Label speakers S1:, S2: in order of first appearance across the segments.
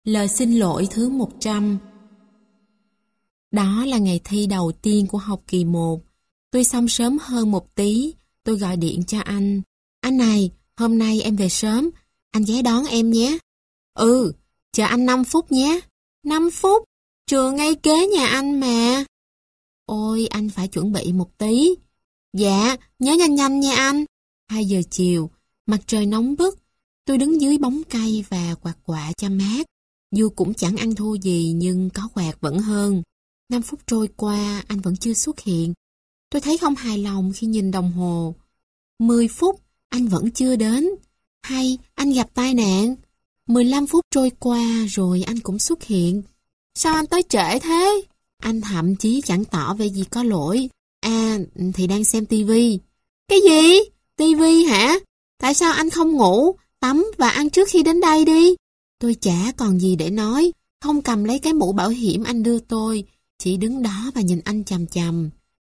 S1: Lời xin lỗi thứ 100. Đó là ngày thi đầu tiên của học kỳ 1. Tôi xong sớm hơn một tí. Tôi gọi điện cho anh. Anh này, hôm nay em về sớm. Anh ghé đón em nhé. Ừ, chờ anh 5 phút nhé. 5 phút? Trường ngay kế nhà anh mà. Ôi, anh phải chuẩn bị một tí. Dạ, nhớ nhanh nhanh nha anh. 2 giờ chiều, mặt trời nóng bức. Tôi đứng dưới bóng cây và quạt quạ cho mát. Dù cũng chẳng ăn thua gì nhưng có quạt vẫn hơn. 5 phút trôi qua, anh vẫn chưa xuất hiện. Tôi thấy không hài lòng khi nhìn đồng hồ. 10 phút, anh vẫn chưa đến. Hay anh gặp tai nạn? 15 phút trôi qua rồi anh cũng xuất hiện. Sao anh tới trễ thế? Anh thậm chí chẳng tỏ vẻ gì có lỗi. À, thì đang xem tivi. Cái gì? Tivi hả? Tại sao anh không ngủ, tắm và ăn trước khi đến đây đi? Tôi chả còn gì để nói, không cầm lấy cái mũ bảo hiểm anh đưa tôi, chỉ đứng đó và nhìn anh chằm chằm.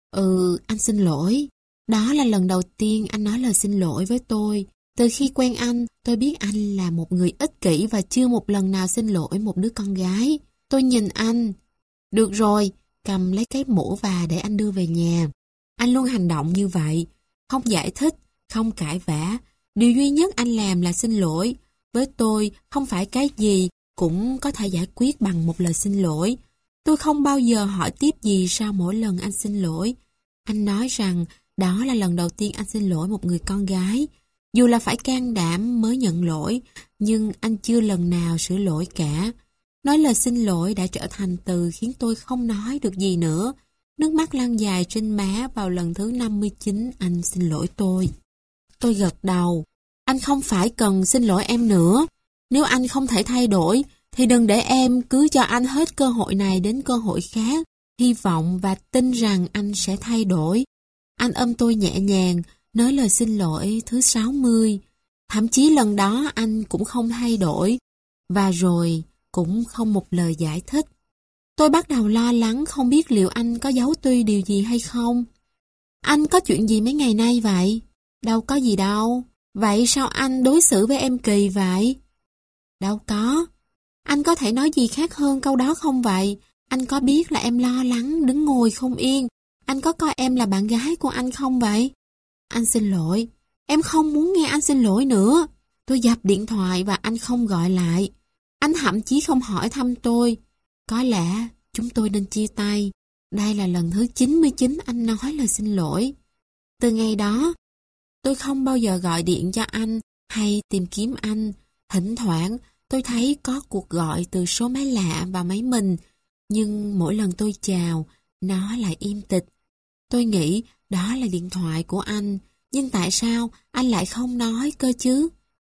S1: Anh xin lỗi. Đó là lần đầu tiên anh nói lời xin lỗi với tôi. Từ khi quen anh, tôi biết anh là một người ích kỷ và chưa một lần nào xin lỗi một đứa con gái. Tôi nhìn anh. Được rồi, cầm lấy cái mũ và để anh đưa về nhà. Anh luôn hành động như vậy, không giải thích, không cãi vã. Điều duy nhất anh làm là xin lỗi. Với tôi, không phải cái gì cũng có thể giải quyết bằng một lời xin lỗi. Tôi không bao giờ hỏi tiếp gì sau mỗi lần anh xin lỗi. Anh nói rằng đó là lần đầu tiên anh xin lỗi một người con gái. Dù là phải can đảm mới nhận lỗi, nhưng anh chưa lần nào sửa lỗi cả. Nói lời xin lỗi đã trở thành từ khiến tôi không nói được gì nữa. Nước mắt lăn dài trên má vào lần thứ 59 anh xin lỗi tôi. Tôi gật đầu. Anh không phải cần xin lỗi em nữa. Nếu anh không thể thay đổi, thì đừng để em cứ cho anh hết cơ hội này đến cơ hội khác. Hy vọng và tin rằng anh sẽ thay đổi. Anh ôm tôi nhẹ nhàng, nói lời xin lỗi thứ 60. Thậm chí lần đó anh cũng không thay đổi. Và rồi cũng không một lời giải thích. Tôi bắt đầu lo lắng không biết liệu anh có giấu tôi điều gì hay không. Anh có chuyện gì mấy ngày nay vậy? Đâu có gì đâu. Vậy sao anh đối xử với em kỳ vậy? Đâu có. Anh có thể nói gì khác hơn câu đó không vậy? Anh có biết là em lo lắng, đứng ngồi không yên. Anh có coi em là bạn gái của anh không vậy? Anh xin lỗi. Em không muốn nghe anh xin lỗi nữa. Tôi dập điện thoại và anh không gọi lại. Anh thậm chí không hỏi thăm tôi. Có lẽ chúng tôi nên chia tay. Đây là lần thứ 99 anh nói lời xin lỗi. Từ ngày đó, tôi không bao giờ gọi điện cho anh hay tìm kiếm anh. Thỉnh thoảng tôi thấy có cuộc gọi từ số máy lạ vào máy mình, nhưng mỗi lần tôi chào, nó lại im tịch. Tôi nghĩ đó là điện thoại của anh, nhưng tại sao anh lại không nói cơ chứ?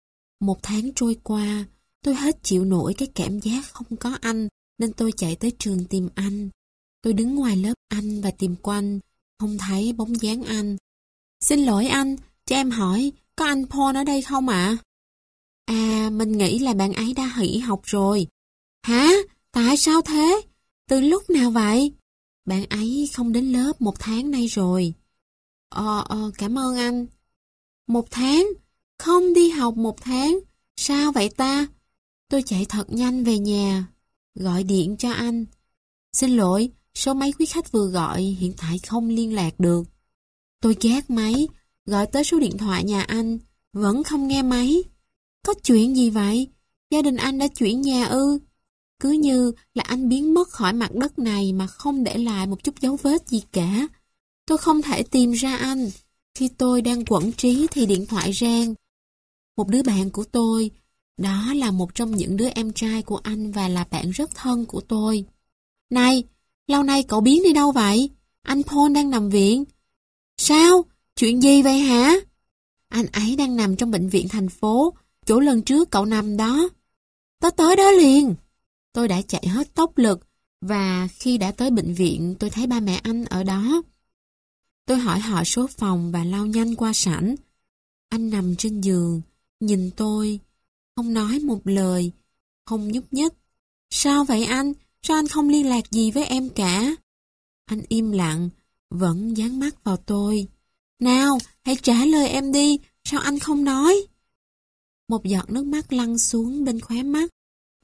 S1: 1 tháng trôi qua, tôi hết chịu nổi cái cảm giác không có anh, nên tôi chạy tới trường tìm anh. Tôi đứng ngoài lớp anh và tìm quanh, không thấy bóng dáng anh. Xin lỗi anh, cho em hỏi, có anh Paul ở đây không ạ? À, mình nghĩ là bạn ấy đã nghỉ học rồi. Hả? Tại sao thế? Từ lúc nào vậy? Bạn ấy không đến lớp 1 tháng nay rồi. Cảm ơn anh. 1 tháng? Không đi học 1 tháng? Sao vậy ta? Tôi chạy thật nhanh về nhà, gọi điện cho anh. Xin lỗi, số máy quý khách vừa gọi hiện tại không liên lạc được. Tôi gác máy, gọi tới số điện thoại nhà anh, vẫn không nghe máy. Có chuyện gì vậy? Gia đình anh đã chuyển nhà ư? Cứ như là anh biến mất khỏi mặt đất này mà không để lại một chút dấu vết gì cả. Tôi không thể tìm ra anh. Khi tôi đang quẫn trí thì điện thoại reng. Một đứa bạn của tôi, đó là một trong những đứa em trai của anh và là bạn rất thân của tôi. Này, lâu nay cậu biến đi đâu vậy? Anh Paul đang nằm viện. Sao? Chuyện gì vậy hả? Anh ấy đang nằm trong bệnh viện thành phố, chỗ lần trước cậu nằm đó. Tớ tới đó liền. Tôi đã chạy hết tốc lực và khi đã tới bệnh viện tôi thấy ba mẹ anh ở đó. Tôi hỏi họ số phòng và lao nhanh qua sảnh. Anh nằm trên giường, nhìn tôi, không nói một lời, không nhúc nhích. Sao vậy anh? Sao anh không liên lạc gì với em cả? Anh im lặng, vẫn dán mắt vào tôi. Nào, hãy trả lời em đi, sao anh không nói? Một giọt nước mắt lăn xuống bên khóe mắt.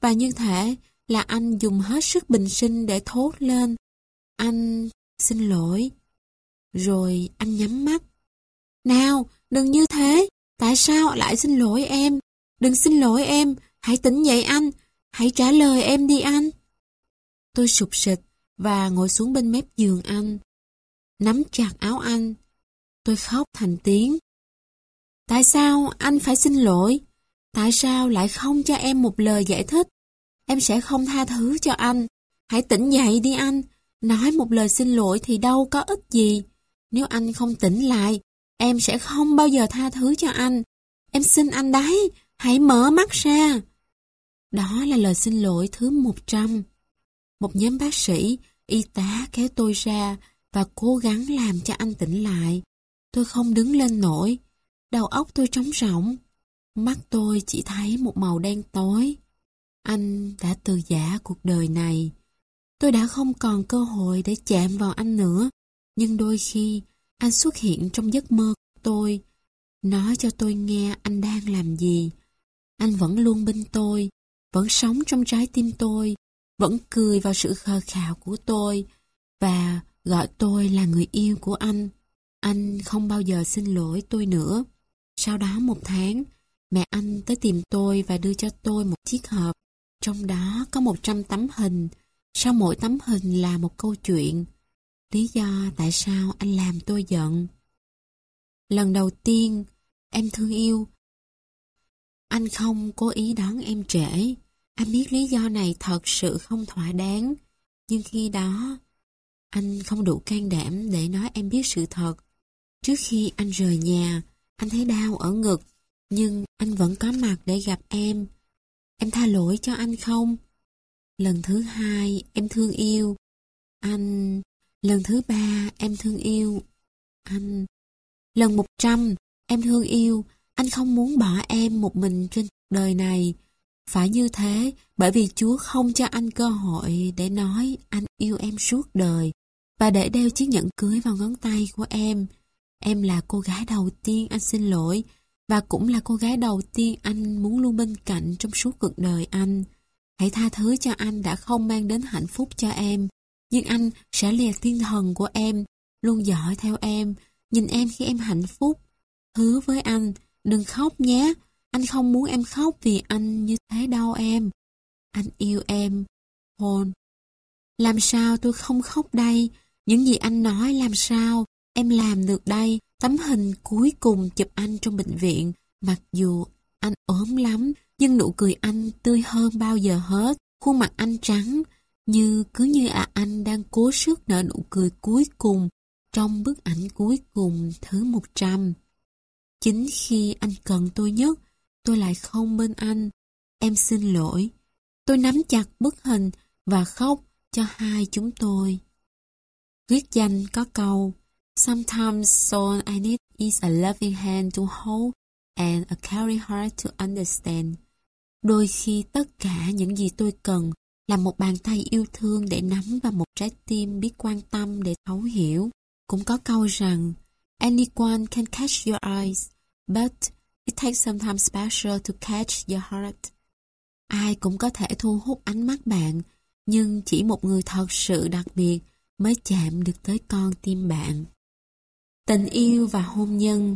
S1: và như thể là anh dùng hết sức bình sinh để thốt lên: anh xin lỗi. Rồi anh nhắm mắt. Nào, đừng như thế. Tại sao lại xin lỗi em? Đừng xin lỗi em. Hãy tỉnh dậy anh. Hãy trả lời em đi anh. Tôi sụp sịch và ngồi xuống bên mép giường anh, nắm chặt áo anh. Tôi khóc thành tiếng. Tại sao anh phải xin lỗi? Tại sao lại không cho em một lời giải thích? Em sẽ không tha thứ cho anh. Hãy tỉnh dậy đi anh. Nói một lời xin lỗi thì đâu có ích gì. Nếu anh không tỉnh lại, em sẽ không bao giờ tha thứ cho anh. Em xin anh đấy, hãy mở mắt ra. Đó là lời xin lỗi thứ 100. Một nhóm bác sĩ, y tá kéo tôi ra và cố gắng làm cho anh tỉnh lại. Tôi không đứng lên nổi. Đầu óc tôi trống rỗng. Mắt tôi chỉ thấy một màu đen tối. Anh đã từ giã cuộc đời này. Tôi đã không còn cơ hội để chạm vào anh nữa. Nhưng đôi khi, anh xuất hiện trong giấc mơ của tôi, nói cho tôi nghe anh đang làm gì. Anh vẫn luôn bên tôi, vẫn sống trong trái tim tôi, vẫn cười vào sự khờ khạo của tôi và gọi tôi là người yêu của anh. Anh không bao giờ xin lỗi tôi nữa. Sau đó 1 tháng, mẹ anh tới tìm tôi và đưa cho tôi một chiếc hộp. Trong đó có 100 tấm hình. Sau mỗi tấm hình là một câu chuyện. Lý do tại sao anh làm tôi giận. Lần đầu tiên, em thương yêu. Anh không cố ý đón em trễ. Anh biết lý do này thật sự không thỏa đáng. Nhưng khi đó, anh không đủ can đảm để nói em biết sự thật. Trước khi anh rời nhà, anh thấy đau ở ngực. Nhưng anh vẫn có mặt để gặp em. Em tha lỗi cho anh không? Lần thứ 2, em thương yêu. Anh... Lần thứ 3, em thương yêu. Anh... Lần 100, em thương yêu. Anh không muốn bỏ em một mình trên cuộc đời này. Phải như thế, bởi vì Chúa không cho anh cơ hội để nói anh yêu em suốt đời và để đeo chiếc nhẫn cưới vào ngón tay của em. Em là cô gái đầu tiên anh xin lỗi và cũng là cô gái đầu tiên anh muốn luôn bên cạnh trong suốt cuộc đời anh. Hãy tha thứ cho anh đã không mang đến hạnh phúc cho em. Nhưng anh sẽ là thiên thần của em, luôn dõi theo em, nhìn em khi em hạnh phúc. Hứa với anh, đừng khóc nhé. Anh không muốn em khóc vì anh như thế đâu em. Anh yêu em, Paul. Làm sao tôi không khóc đây? Những gì anh nói làm sao em làm được đây? Tấm hình cuối cùng chụp anh trong bệnh viện. Mặc dù anh ốm lắm, nhưng nụ cười anh tươi hơn bao giờ hết. Khuôn mặt anh trắng, cứ như là anh đang cố sức nở nụ cười cuối cùng trong bức ảnh cuối cùng thứ 100. Chính khi anh cần tôi nhất, tôi lại không bên anh. Em xin lỗi. Tôi nắm chặt bức hình và khóc cho hai chúng tôi. Viết danh có câu: Sometimes all I need is a loving hand to hold and a caring heart to understand. Đôi khi tất cả những gì tôi cần là một bàn tay yêu thương để nắm và một trái tim biết quan tâm để thấu hiểu. Cũng có câu rằng Anyone can catch your eyes, but it takes something special to catch your heart. Ai cũng có thể thu hút ánh mắt bạn, nhưng chỉ một người thật sự đặc biệt mới chạm được tới con tim bạn. Tình yêu và hôn nhân.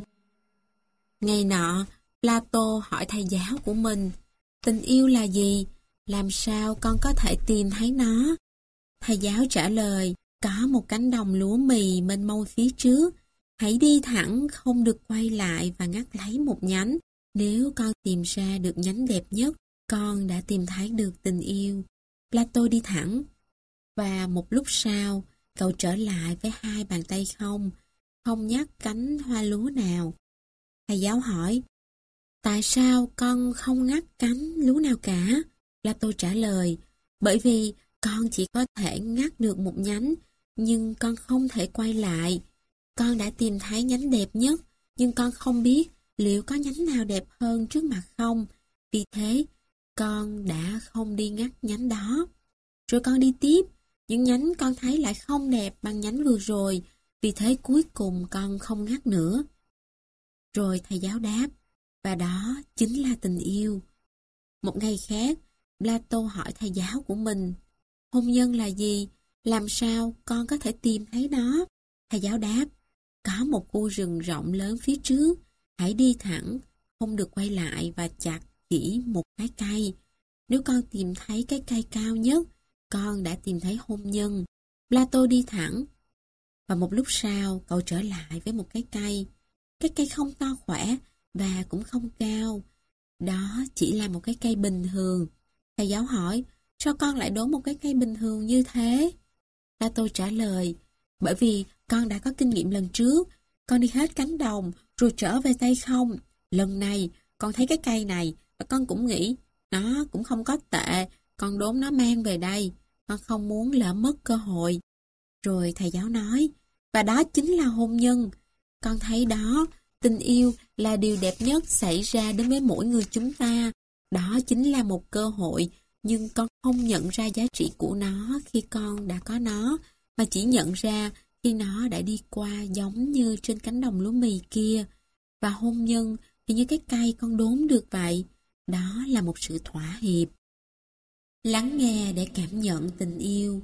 S1: Ngày nọ, Plato hỏi thầy giáo của mình: tình yêu là gì? Làm sao con có thể tìm thấy nó? Thầy giáo trả lời: có một cánh đồng lúa mì mênh mông phía trước. Hãy đi thẳng, không được quay lại và ngắt lấy một nhánh. Nếu con tìm ra được nhánh đẹp nhất, con đã tìm thấy được tình yêu. Plato đi thẳng. Và một lúc sau, cậu trở lại với 2 bàn tay không nhắc cánh hoa lúa nào. Thầy giáo hỏi: tại sao con không ngắt cánh lúa nào cả? Plato trả lời: bởi vì con chỉ có thể ngắt được một nhánh, nhưng con không thể quay lại. Con đã tìm thấy nhánh đẹp nhất, nhưng con không biết liệu có nhánh nào đẹp hơn trước mặt không. Vì thế, con đã không đi ngắt nhánh đó. Rồi con đi tiếp, những nhánh con thấy lại không đẹp bằng nhánh vừa rồi. Vì thế cuối cùng con không ngắt nữa. Rồi thầy giáo đáp: và đó chính là tình yêu. Một ngày khác, Plato hỏi thầy giáo của mình, hôn nhân là gì? Làm sao con có thể tìm thấy nó? Thầy giáo đáp, có một khu rừng rộng lớn phía trước, hãy đi thẳng, không được quay lại và chặt chỉ một cái cây. Nếu con tìm thấy cái cây cao nhất, con đã tìm thấy hôn nhân. Plato đi thẳng, và một lúc sau cậu trở lại với một cái cây. Cái cây không to khỏe và cũng không cao. Đó chỉ là một cái cây bình thường. Thầy giáo hỏi, sao con lại đốn một cái cây bình thường như thế? Plato trả lời, bởi vì con đã có kinh nghiệm lần trước. Con đi hết cánh đồng rồi trở về tay không. Lần này con thấy cái cây này và con cũng nghĩ nó cũng không có tệ. Con đốn nó mang về đây. Con không muốn lỡ mất cơ hội. Rồi thầy giáo nói, và đó chính là hôn nhân. Con thấy đó, tình yêu là điều đẹp nhất xảy ra đến với mỗi người chúng ta. Đó chính là một cơ hội, nhưng con không nhận ra giá trị của nó khi con đã có nó, mà chỉ nhận ra khi nó đã đi qua, giống như trên cánh đồng lúa mì kia. Và hôn nhân thì như cái cây con đốn được vậy. Đó là một sự thỏa hiệp. Lắng nghe để cảm nhận tình yêu.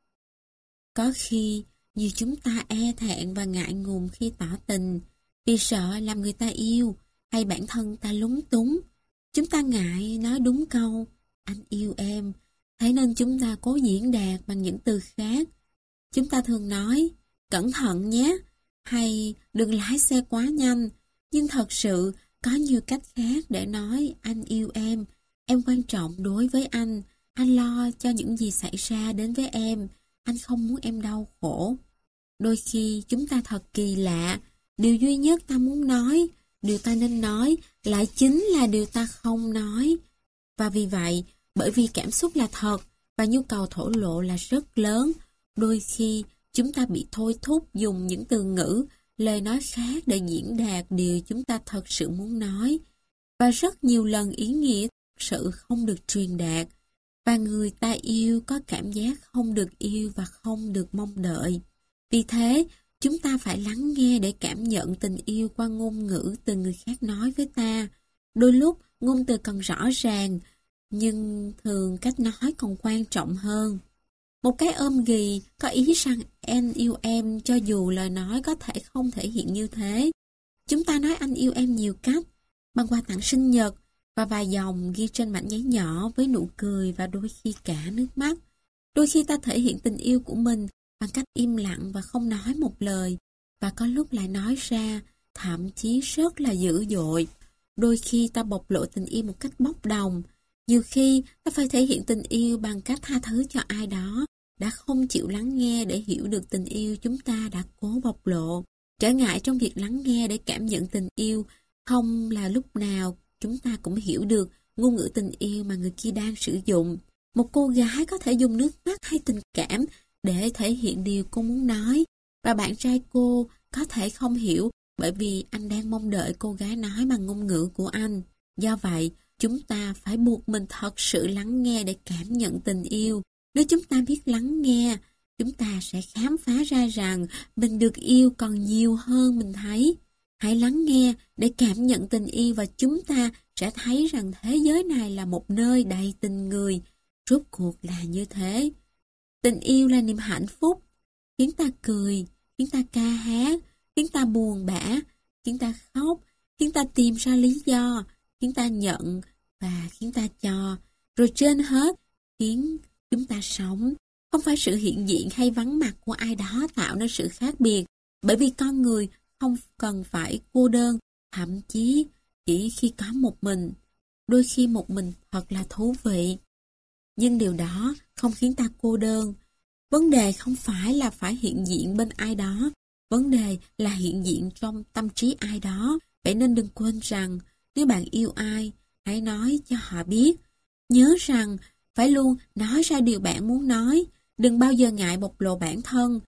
S1: Có khi, như chúng ta e thẹn và ngại ngùng khi tỏ tình, vì sợ làm người ta yêu, hay bản thân ta lúng túng. Chúng ta ngại nói đúng câu, anh yêu em, thế nên chúng ta cố diễn đạt bằng những từ khác. Chúng ta thường nói, cẩn thận nhé, hay đừng lái xe quá nhanh, nhưng thật sự có nhiều cách khác để nói anh yêu em quan trọng đối với anh lo cho những gì xảy ra đến với em, anh không muốn em đau khổ. Đôi khi chúng ta thật kỳ lạ, điều duy nhất ta muốn nói, điều ta nên nói, lại chính là điều ta không nói. Và vì vậy, bởi vì cảm xúc là thật và nhu cầu thổ lộ là rất lớn, đôi khi chúng ta bị thôi thúc dùng những từ ngữ, lời nói khác để diễn đạt điều chúng ta thật sự muốn nói. Và rất nhiều lần ý nghĩa thật sự không được truyền đạt. Và người ta yêu có cảm giác không được yêu và không được mong đợi. Vì thế, chúng ta phải lắng nghe để cảm nhận tình yêu qua ngôn ngữ từ người khác nói với ta. Đôi lúc, ngôn từ còn rõ ràng, nhưng thường cách nói còn quan trọng hơn. Một cái ôm ghì có ý rằng anh yêu em cho dù lời nói có thể không thể hiện như thế. Chúng ta nói anh yêu em nhiều cách, bằng quà tặng sinh nhật và vài dòng ghi trên mảnh giấy nhỏ với nụ cười và đôi khi cả nước mắt. Đôi khi ta thể hiện tình yêu của mình bằng cách im lặng và không nói một lời, và có lúc lại nói ra, thậm chí rất là dữ dội. Đôi khi ta bộc lộ tình yêu một cách bốc đồng. Nhiều khi ta phải thể hiện tình yêu bằng cách tha thứ cho ai đó đã không chịu lắng nghe để hiểu được tình yêu chúng ta đã cố bộc lộ. Trở ngại trong việc lắng nghe để cảm nhận tình yêu không là lúc nào chúng ta cũng hiểu được ngôn ngữ tình yêu mà người kia đang sử dụng. Một cô gái có thể dùng nước mắt hay tình cảm để thể hiện điều cô muốn nói, và bạn trai cô có thể không hiểu bởi vì anh đang mong đợi cô gái nói bằng ngôn ngữ của anh. Do vậy, chúng ta phải buộc mình thật sự lắng nghe để cảm nhận tình yêu. Nếu chúng ta biết lắng nghe, chúng ta sẽ khám phá ra rằng mình được yêu còn nhiều hơn mình thấy. Hãy lắng nghe để cảm nhận tình yêu và chúng ta sẽ thấy rằng thế giới này là một nơi đầy tình người. Rốt cuộc là như thế. Tình yêu là niềm hạnh phúc, khiến ta cười, khiến ta ca hát, khiến ta buồn bã, khiến ta khóc, khiến ta tìm ra lý do, khiến ta nhận và khiến ta cho, rồi trên hết khiến chúng ta sống. Không phải sự hiện diện hay vắng mặt của ai đó tạo nên sự khác biệt, bởi vì con người không cần phải cô đơn, thậm chí chỉ khi có một mình. Đôi khi một mình thật là thú vị, nhưng điều đó không khiến ta cô đơn. Vấn đề không phải là phải hiện diện bên ai đó, vấn đề là hiện diện trong tâm trí ai đó. Vậy nên đừng quên rằng nếu bạn yêu ai, hãy nói cho họ biết. Nhớ rằng phải luôn nói ra điều bạn muốn nói, đừng bao giờ ngại bộc lộ bản thân.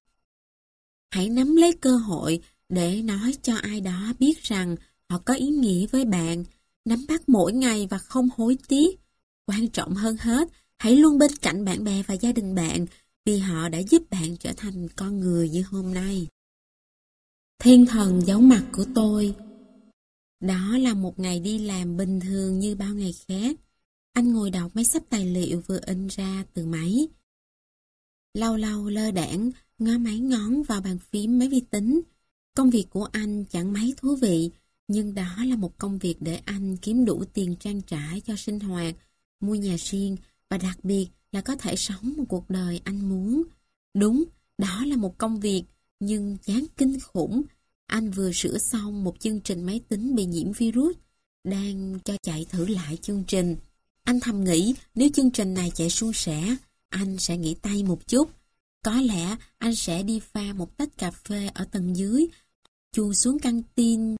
S1: Hãy nắm lấy cơ hội để nói cho ai đó biết rằng họ có ý nghĩa với bạn, nắm bắt mỗi ngày và không hối tiếc. Quan trọng hơn hết, hãy luôn bên cạnh bạn bè và gia đình bạn, vì họ đã giúp bạn trở thành con người như hôm nay. Thiên thần giấu mặt của tôi. Đó là một ngày đi làm bình thường như bao ngày khác. Anh ngồi đọc mấy xấp tài liệu vừa in ra từ máy. Lâu lâu lơ đãng ngó máy ngón vào bàn phím máy vi tính. Công việc của anh chẳng mấy thú vị, nhưng đó là một công việc để anh kiếm đủ tiền trang trải cho sinh hoạt, mua nhà riêng và đặc biệt là có thể sống một cuộc đời anh muốn. Đúng, đó là một công việc, nhưng chán kinh khủng. Anh vừa sửa xong một chương trình máy tính bị nhiễm virus, đang cho chạy thử lại chương trình. Anh thầm nghĩ nếu chương trình này chạy suôn sẻ, anh sẽ nghỉ tay một chút. Có lẽ anh sẽ đi pha một tách cà phê ở tầng dưới, chuồn xuống căng tin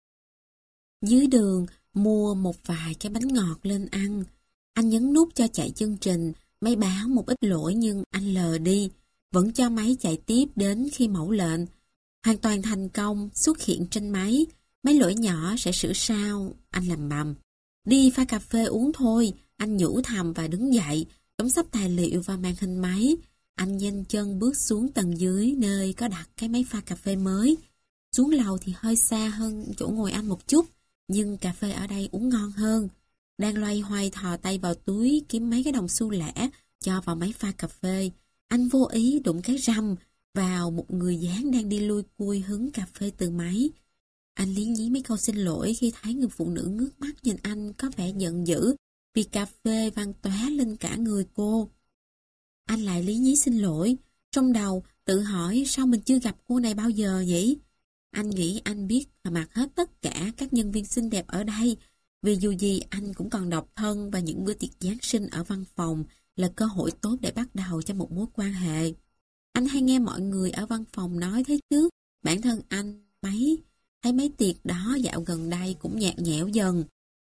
S1: dưới đường, mua một vài cái bánh ngọt lên ăn. Anh nhấn nút cho chạy chương trình, máy báo một ít lỗi nhưng anh lờ đi, vẫn cho máy chạy tiếp đến khi mẫu lệnh hoàn toàn thành công xuất hiện trên máy. Mấy lỗi nhỏ sẽ sửa sao, anh lầm bầm. Đi pha cà phê uống thôi, anh nhủ thầm và đứng dậy, đóng sắp tài liệu vào màn hình máy. Anh nhanh chân bước xuống tầng dưới nơi có đặt cái máy pha cà phê mới. Xuống lầu thì hơi xa hơn chỗ ngồi anh một chút, nhưng cà phê ở đây uống ngon hơn. Đang loay hoay thò tay vào túi kiếm mấy cái đồng xu lẻ cho vào máy pha cà phê. Anh vô ý đụng cái răm vào một người dáng đang đi lui cui hứng cà phê từ máy. Anh liến nhí mấy câu xin lỗi khi thấy người phụ nữ ngước mắt nhìn anh có vẻ giận dữ vì cà phê văng tóe lên cả người cô. Anh lại lý nhí xin lỗi, trong đầu tự hỏi sao mình chưa gặp cô này bao giờ nhỉ? Anh nghĩ anh biết mặt hết tất cả các nhân viên xinh đẹp ở đây, vì dù gì anh cũng còn độc thân và những bữa tiệc Giáng sinh ở văn phòng là cơ hội tốt để bắt đầu cho một mối quan hệ. Anh hay nghe mọi người ở văn phòng nói thế chứ, bản thân anh thấy mấy tiệc đó dạo gần đây cũng nhạt nhẽo dần.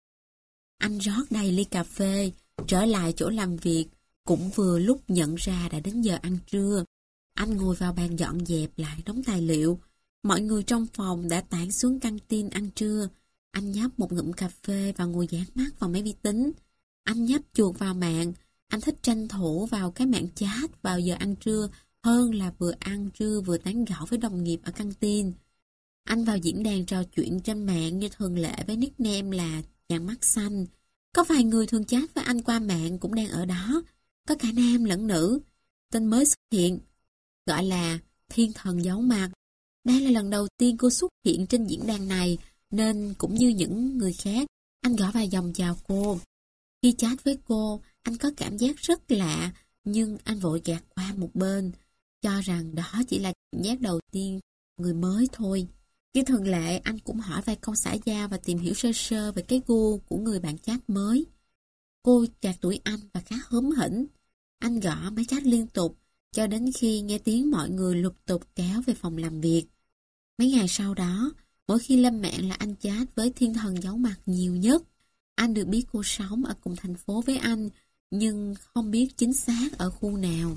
S1: Anh rót đầy ly cà phê, trở lại chỗ làm việc, cũng vừa lúc nhận ra đã đến giờ ăn trưa. Anh ngồi vào bàn dọn dẹp lại đống tài liệu. Mọi người trong phòng đã tản xuống căng tin ăn trưa. Anh nhấp một ngụm cà phê và ngồi dán mắt vào máy vi tính. Anh nhấp chuột vào mạng. Anh thích tranh thủ vào cái mạng chat vào giờ ăn trưa hơn là vừa ăn trưa vừa tán gẫu với đồng nghiệp ở căng tin. Anh vào diễn đàn trò chuyện trên mạng như thường lệ với nickname là chàng mắt xanh. Có vài người thường chat với anh qua mạng cũng đang ở đó. Có cả nam lẫn nữ. Tên mới xuất hiện, gọi là Thiên Thần Giấu Mặt. Đây là lần đầu tiên cô xuất hiện trên diễn đàn này, nên cũng như những người khác, anh gõ vài dòng chào cô. Khi chat với cô, anh có cảm giác rất lạ, nhưng anh vội gạt qua một bên, cho rằng đó chỉ là cảm giác đầu tiên người mới thôi. Như thường lệ, anh cũng hỏi vài câu xã giao và tìm hiểu sơ sơ về cái gu của người bạn chat mới. Cô chạc tuổi anh và khá hớm hỉnh. Anh gõ máy chat liên tục, cho đến khi nghe tiếng mọi người lục tục kéo về phòng làm việc. Mấy ngày sau đó, mỗi khi lên mạng là anh chat với Thiên Thần Giấu Mặt nhiều nhất. Anh được biết cô sống ở cùng thành phố với anh, nhưng không biết chính xác ở khu nào.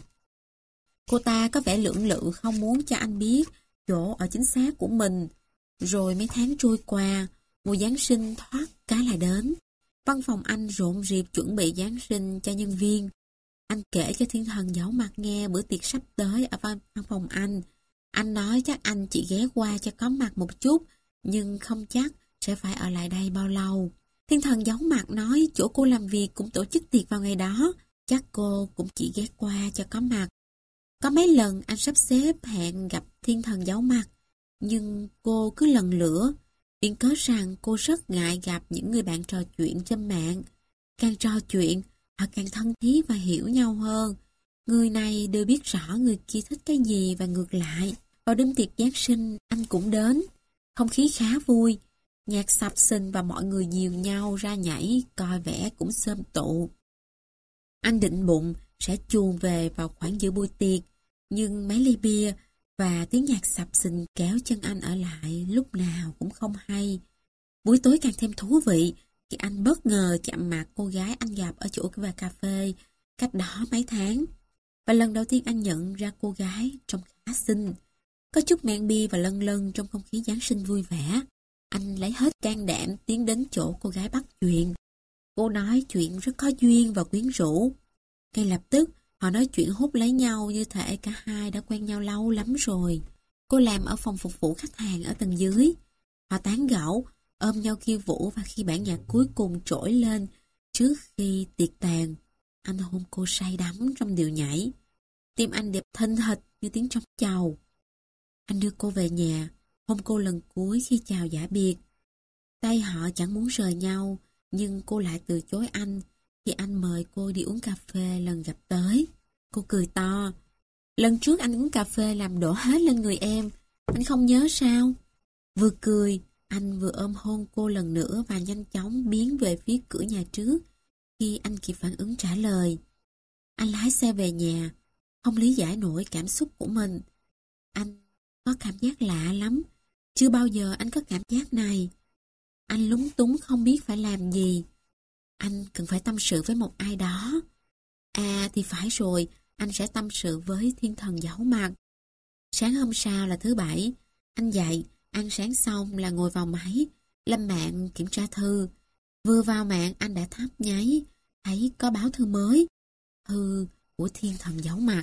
S1: Cô ta có vẻ lưỡng lự không muốn cho anh biết chỗ ở chính xác của mình. Rồi mấy tháng trôi qua, mùa Giáng sinh thoát cái là đến. Văn phòng anh rộn rịp chuẩn bị Giáng sinh cho nhân viên. Anh kể cho Thiên Thần Giấu Mặt nghe bữa tiệc sắp tới ở văn phòng anh. Anh nói chắc anh chỉ ghé qua cho có mặt một chút, nhưng không chắc sẽ phải ở lại đây bao lâu. Thiên Thần Giấu Mặt nói chỗ cô làm việc cũng tổ chức tiệc vào ngày đó, chắc cô cũng chỉ ghé qua cho có mặt. Có mấy lần anh sắp xếp hẹn gặp Thiên Thần Giấu Mặt, nhưng cô cứ lần lữa, viện cớ rằng cô rất ngại gặp những người bạn trò chuyện trên mạng. Càng trò chuyện, họ càng thân thiết và hiểu nhau hơn. Người này đều biết rõ người kia thích cái gì và ngược lại. Vào đêm tiệc Giáng sinh, anh cũng đến. Không khí khá vui, nhạc sập sình và mọi người dìu nhau ra nhảy, coi vẻ cũng xôm tụ. Anh định bụng sẽ chuồn về vào khoảng giữa buổi tiệc, nhưng mấy ly bia và tiếng nhạc sập sình kéo chân anh ở lại lúc nào cũng không hay. Buổi tối càng thêm thú vị khi anh bất ngờ chạm mặt cô gái anh gặp ở chỗ cà phê cách đó mấy tháng. Và lần đầu tiên anh nhận ra cô gái trông khá xinh. Có chút men bia và lân lân trong không khí Giáng sinh vui vẻ. Anh lấy hết can đảm tiến đến chỗ cô gái bắt chuyện. Cô nói chuyện rất có duyên và quyến rũ. Ngay lập tức, họ nói chuyện hút lấy nhau như thể cả hai đã quen nhau lâu lắm rồi. Cô làm ở phòng phục vụ khách hàng ở tầng dưới. Họ tán gẫu, ôm nhau khiêu vũ và khi bản nhạc cuối cùng trỗi lên, Trước khi tiệc tàn, anh hôn cô say đắm trong điệu nhảy. Tim anh đập thình thịch như tiếng trống chầu. Anh đưa cô về nhà, hôn cô lần cuối khi chào giả biệt. Tay họ chẳng muốn rời nhau, nhưng cô lại từ chối anh khi anh mời cô đi uống cà phê lần gặp tới. Cô cười to. Lần trước anh uống cà phê làm đổ hết lên người em, anh không nhớ sao? Vừa cười, anh vừa ôm hôn cô lần nữa và nhanh chóng biến về phía cửa nhà trước khi anh kịp phản ứng trả lời. Anh lái xe về nhà, không lý giải nổi cảm xúc của mình. Anh có cảm giác lạ lắm, chưa bao giờ anh có cảm giác này. Anh lúng túng không biết phải làm gì. Anh cần phải tâm sự với một ai đó. À thì phải rồi, anh sẽ tâm sự với thiên thần giấu mặt. Sáng hôm sau là thứ Bảy, anh dậy, ăn sáng xong là ngồi vào máy, lên mạng kiểm tra thư. Vừa vào mạng anh đã thắp nháy, thấy có báo thư mới. Thư của thiên thần giấu mặt.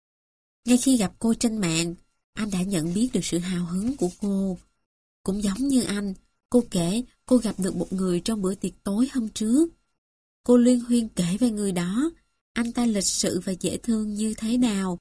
S1: Ngay khi gặp cô trên mạng, anh đã nhận biết được sự hào hứng của cô. Cũng giống như anh, cô kể cô gặp được một người trong bữa tiệc tối hôm trước. Cô luyên thuyên kể về người đó, anh ta lịch sự và dễ thương như thế nào.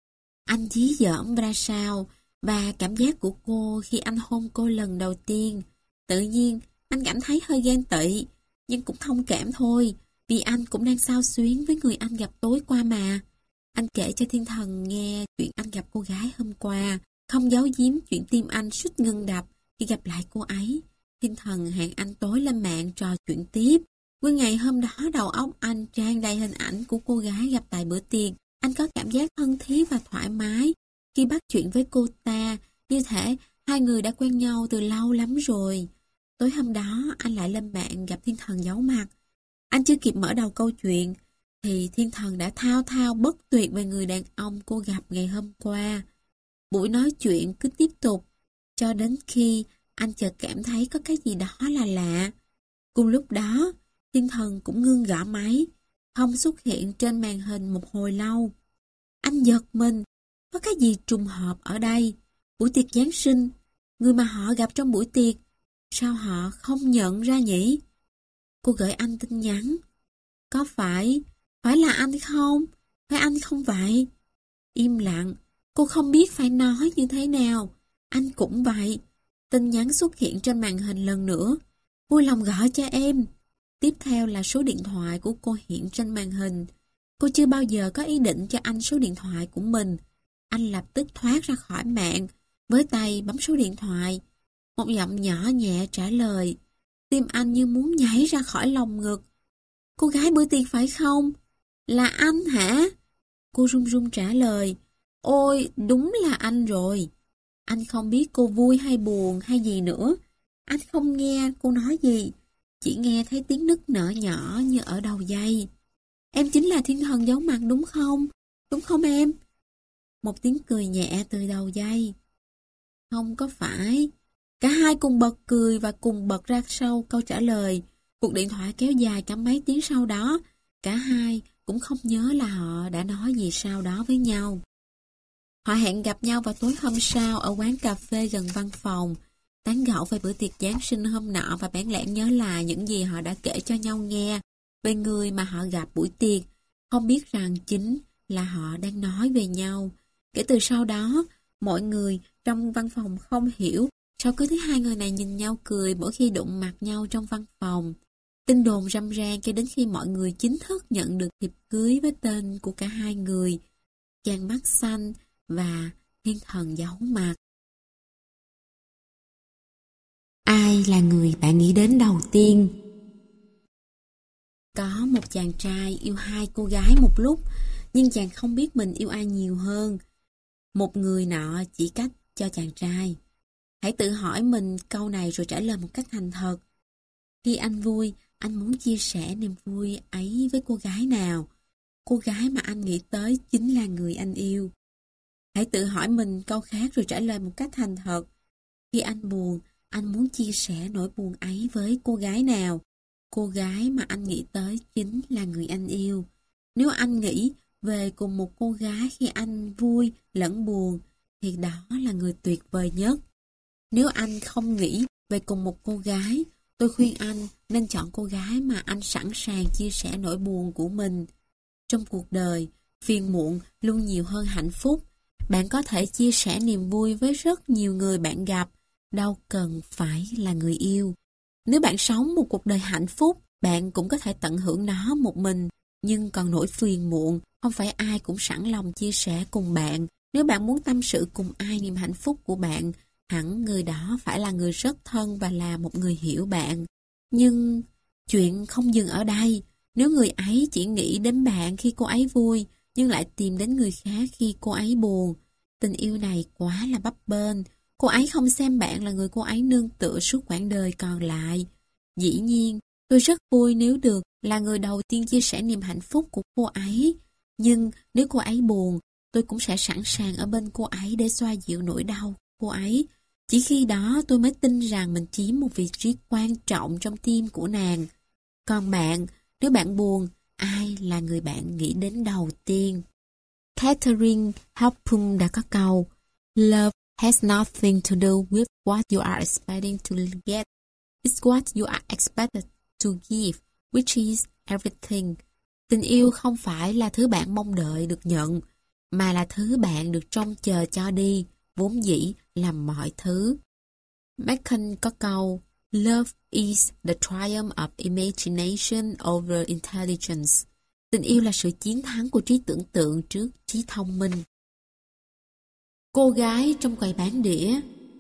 S1: Anh dí dỏm ra sao, và cảm giác của cô khi anh hôn cô lần đầu tiên. Tự nhiên, anh cảm thấy hơi ghen tị, nhưng cũng thông cảm thôi, vì anh cũng đang xao xuyến với người anh gặp tối qua mà. Anh kể cho thiên thần nghe chuyện anh gặp cô gái hôm qua, không giấu giếm chuyện tim anh suýt ngưng đập khi gặp lại cô ấy. Thiên thần hẹn anh tối lên mạng trò chuyện tiếp. Nguyên ngày hôm đó đầu óc anh tràn đầy hình ảnh của cô gái gặp tại bữa tiệc. Anh có cảm giác thân thiết và thoải mái khi bắt chuyện với cô ta, như thể hai người đã quen nhau từ lâu lắm rồi. Tối hôm đó anh lại lên mạng gặp thiên thần giấu mặt. Anh chưa kịp mở đầu câu chuyện thì thiên thần đã thao thao bất tuyệt về người đàn ông cô gặp ngày hôm qua. Buổi nói chuyện cứ tiếp tục cho đến khi anh chợt cảm thấy có cái gì đó là lạ. Cùng lúc đó, thiên thần cũng ngưng gõ máy, không xuất hiện trên màn hình một hồi lâu. Anh giật mình, có cái gì trùng hợp ở đây? Buổi tiệc Giáng sinh, người mà họ gặp trong buổi tiệc, sao họ không nhận ra nhỉ? Cô gửi anh tin nhắn. Có phải là anh không? Phải anh không vậy? Im lặng, cô không biết phải nói như thế nào. Anh cũng vậy. Tin nhắn xuất hiện trên màn hình lần nữa. Vui lòng gọi cho em. Tiếp theo là số điện thoại của cô hiện trên màn hình. Cô chưa bao giờ có ý định cho anh số điện thoại của mình. Anh lập tức thoát ra khỏi mạng, với tay bấm số điện thoại. Một giọng nhỏ nhẹ trả lời. Tim anh như muốn nhảy ra khỏi lồng ngực. Cô gái bữa tiệc phải không? Là anh hả? Cô run run trả lời. Ôi, đúng là anh rồi. Anh không biết cô vui hay buồn hay gì nữa. Anh không nghe cô nói gì. Chỉ nghe thấy tiếng nức nở nhỏ như ở đầu dây. Em chính là thiên thần giấu mặt đúng không? Đúng không em? Một tiếng cười nhẹ từ đầu dây. Không có phải. Cả hai cùng bật cười và cùng bật ra sau câu trả lời. Cuộc điện thoại kéo dài cả mấy tiếng sau đó. Cả hai cũng không nhớ là họ đã nói gì sau đó với nhau. Họ hẹn gặp nhau vào tối hôm sau ở quán cà phê gần văn phòng, tán gẫu về bữa tiệc Giáng sinh hôm nọ và bẽn lẽn nhớ lại những gì họ đã kể cho nhau nghe về người mà họ gặp buổi tiệc, không biết rằng chính là họ đang nói về nhau. Kể từ sau đó, mọi người trong văn phòng không hiểu sao cứ thấy hai người này nhìn nhau cười mỗi khi đụng mặt nhau trong văn phòng. Tin đồn râm ran cho đến khi mọi người chính thức nhận được thiệp cưới với tên của cả hai người, chàng mắt xanh và thiên thần giấu mặt. Ai là người bạn nghĩ đến đầu tiên? Có một chàng trai yêu hai cô gái một lúc, nhưng chàng không biết mình yêu ai nhiều hơn. Một người nọ chỉ cách cho chàng trai. Hãy tự hỏi mình câu này rồi trả lời một cách thành thật. Khi anh vui, anh muốn chia sẻ niềm vui ấy với cô gái nào? Cô gái mà anh nghĩ tới chính là người anh yêu. Hãy tự hỏi mình câu khác rồi trả lời một cách thành thật. Khi anh buồn, anh muốn chia sẻ nỗi buồn ấy với cô gái nào? Cô gái mà anh nghĩ tới chính là người anh yêu. Nếu anh nghĩ về cùng một cô gái khi anh vui lẫn buồn, thì đó là người tuyệt vời nhất. Nếu anh không nghĩ về cùng một cô gái, Tôi khuyên anh nên chọn cô gái mà anh sẵn sàng chia sẻ nỗi buồn của mình. Trong cuộc đời, phiền muộn luôn nhiều hơn hạnh phúc. Bạn có thể chia sẻ niềm vui với rất nhiều người bạn gặp, đâu cần phải là người yêu. Nếu bạn sống một cuộc đời hạnh phúc, bạn cũng có thể tận hưởng nó một mình. Nhưng còn nỗi phiền muộn, không phải ai cũng sẵn lòng chia sẻ cùng bạn. Nếu bạn muốn tâm sự cùng ai niềm hạnh phúc của bạn, hẳn người đó phải là người rất thân và là một người hiểu bạn. Nhưng chuyện không dừng ở đây. Nếu người ấy chỉ nghĩ đến bạn khi cô ấy vui, nhưng lại tìm đến người khác khi cô ấy buồn, tình yêu này quá là bấp bênh. Cô ấy không xem bạn là người cô ấy nương tựa suốt quãng đời còn lại. Dĩ nhiên, tôi rất vui nếu được là người đầu tiên chia sẻ niềm hạnh phúc của cô ấy. Nhưng nếu cô ấy buồn, tôi cũng sẽ sẵn sàng ở bên cô ấy để xoa dịu nỗi đau của cô ấy. Chỉ khi đó tôi mới tin rằng mình chiếm một vị trí quan trọng trong tim của nàng. Còn bạn, nếu bạn buồn, ai là người bạn nghĩ đến đầu tiên? Catherine Hepburn đã có câu: Love has nothing to do with what you are expecting to get. It's what you are expected to give, which is everything. Tình yêu không phải là thứ bạn mong đợi được nhận, mà là thứ bạn được trông chờ cho đi, vốn dĩ là mọi thứ. Bacon có câu: Love is the triumph of imagination over intelligence. Tình yêu là sự chiến thắng của trí tưởng tượng trước trí thông minh. Cô gái trong quầy bán đĩa.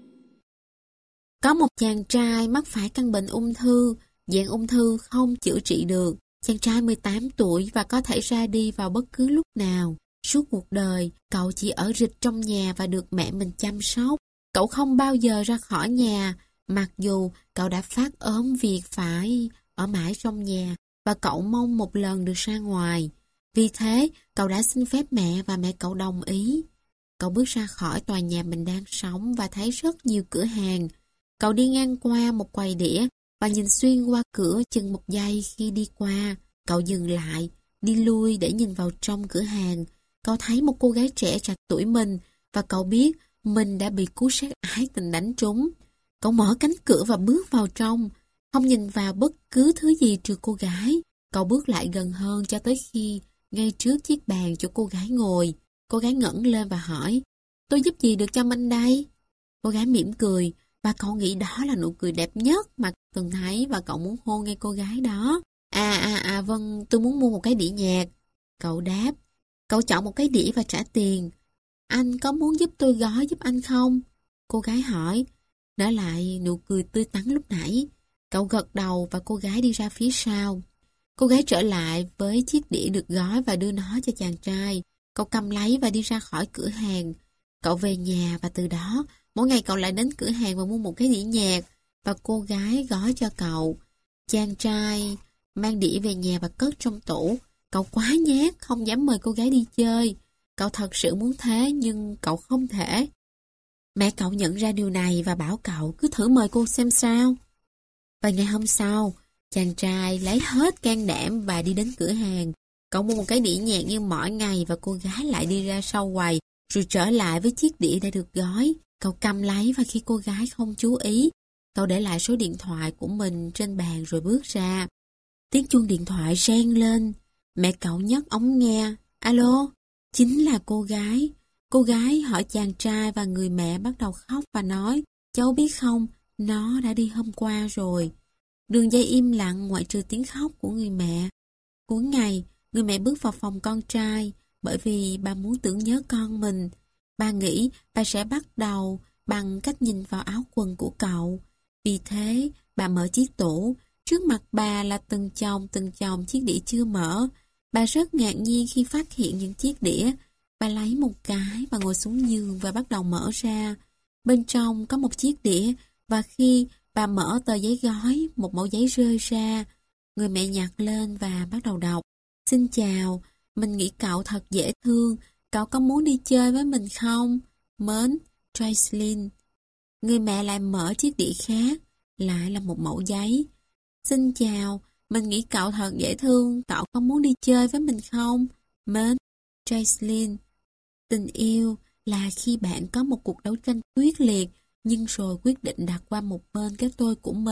S1: Có một chàng trai mắc phải căn bệnh ung thư, dạng ung thư không chữa trị được. Chàng trai 18 tuổi và có thể ra đi vào bất cứ lúc nào. Suốt cuộc đời, cậu chỉ ở rịch trong nhà và được mẹ mình chăm sóc. Cậu không bao giờ ra khỏi nhà, mặc dù cậu đã phát ốm việc phải ở mãi trong nhà và cậu mong một lần được ra ngoài. Vì thế, cậu đã xin phép mẹ và mẹ cậu đồng ý. Cậu bước ra khỏi tòa nhà mình đang sống và thấy rất nhiều cửa hàng. Cậu đi ngang qua một quầy đĩa và nhìn xuyên qua cửa chừng một giây khi đi qua. Cậu dừng lại, đi lui để nhìn vào trong cửa hàng. Cậu thấy một cô gái trẻ trạc tuổi mình và cậu biết mình đã bị cú sát ái tình đánh trúng. Cậu mở cánh cửa và bước vào trong, không nhìn vào bất cứ thứ gì trừ cô gái. Cậu bước lại gần hơn cho tới khi ngay trước chiếc bàn chỗ cô gái ngồi. Cô gái ngẩng lên và hỏi: Tôi giúp gì được cho Minh đây? Cô gái mỉm cười và cậu nghĩ đó là nụ cười đẹp nhất mà từng thấy và cậu muốn hôn ngay cô gái đó. Vâng, tôi muốn mua một cái đĩa nhạc. Cậu đáp. Cậu chọn một cái đĩa và trả tiền. Anh có muốn giúp tôi gói giúp anh không? Cô gái hỏi. Trở lại nụ cười tươi tắn lúc nãy. Cậu gật đầu và cô gái đi ra phía sau. Cô gái trở lại với chiếc đĩa được gói và đưa nó cho chàng trai. Cậu cầm lấy và đi ra khỏi cửa hàng. Cậu về nhà và từ đó, mỗi ngày cậu lại đến cửa hàng và mua một cái đĩa nhạc và cô gái gói cho cậu. Chàng trai mang đĩa về nhà và cất trong tủ. Cậu quá nhát, không dám mời cô gái đi chơi. Cậu thật sự muốn thế nhưng cậu không thể. Mẹ cậu nhận ra điều này và bảo cậu cứ thử mời cô xem sao. Và ngày hôm sau, chàng trai lấy hết can đảm và đi đến cửa hàng. Cậu mua một cái đĩa nhạc như mỗi ngày và cô gái lại đi ra sau quầy rồi trở lại với chiếc đĩa đã được gói. Cậu cầm lấy và khi cô gái không chú ý, cậu để lại số điện thoại của mình trên bàn rồi bước ra. Tiếng chuông điện thoại reng lên. Mẹ cậu nhấc ống nghe. Alo, chính là cô gái. Cô gái hỏi chàng trai và người mẹ bắt đầu khóc và nói: Cháu biết không, nó đã đi hôm qua rồi. Đường dây im lặng ngoại trừ tiếng khóc của người mẹ. Cuối ngày, người mẹ bước vào phòng con trai bởi vì bà muốn tưởng nhớ con mình. Bà nghĩ bà sẽ bắt đầu bằng cách nhìn vào áo quần của cậu. Vì thế, bà mở chiếc tủ. Trước mặt bà là từng chồng chiếc đĩa chưa mở. Bà rất ngạc nhiên khi phát hiện những chiếc đĩa. Bà lấy một cái và ngồi xuống giường và bắt đầu mở ra. Bên trong có một chiếc đĩa và khi bà mở tờ giấy gói, một mẩu giấy rơi ra. Người mẹ nhặt lên và bắt đầu đọc. Xin chào, mình nghĩ cậu thật dễ thương. Cậu có muốn đi chơi với mình không? Mến, Jocelyn. Người mẹ lại mở chiếc đĩa khác, lại là một mẩu giấy. Xin chào, mình nghĩ cậu thật dễ thương. Cậu có muốn đi chơi với mình không? Mến, Jocelyn. Tình yêu là khi bạn có một cuộc đấu tranh quyết liệt, nhưng rồi quyết định đặt qua một bên cái tôi của mình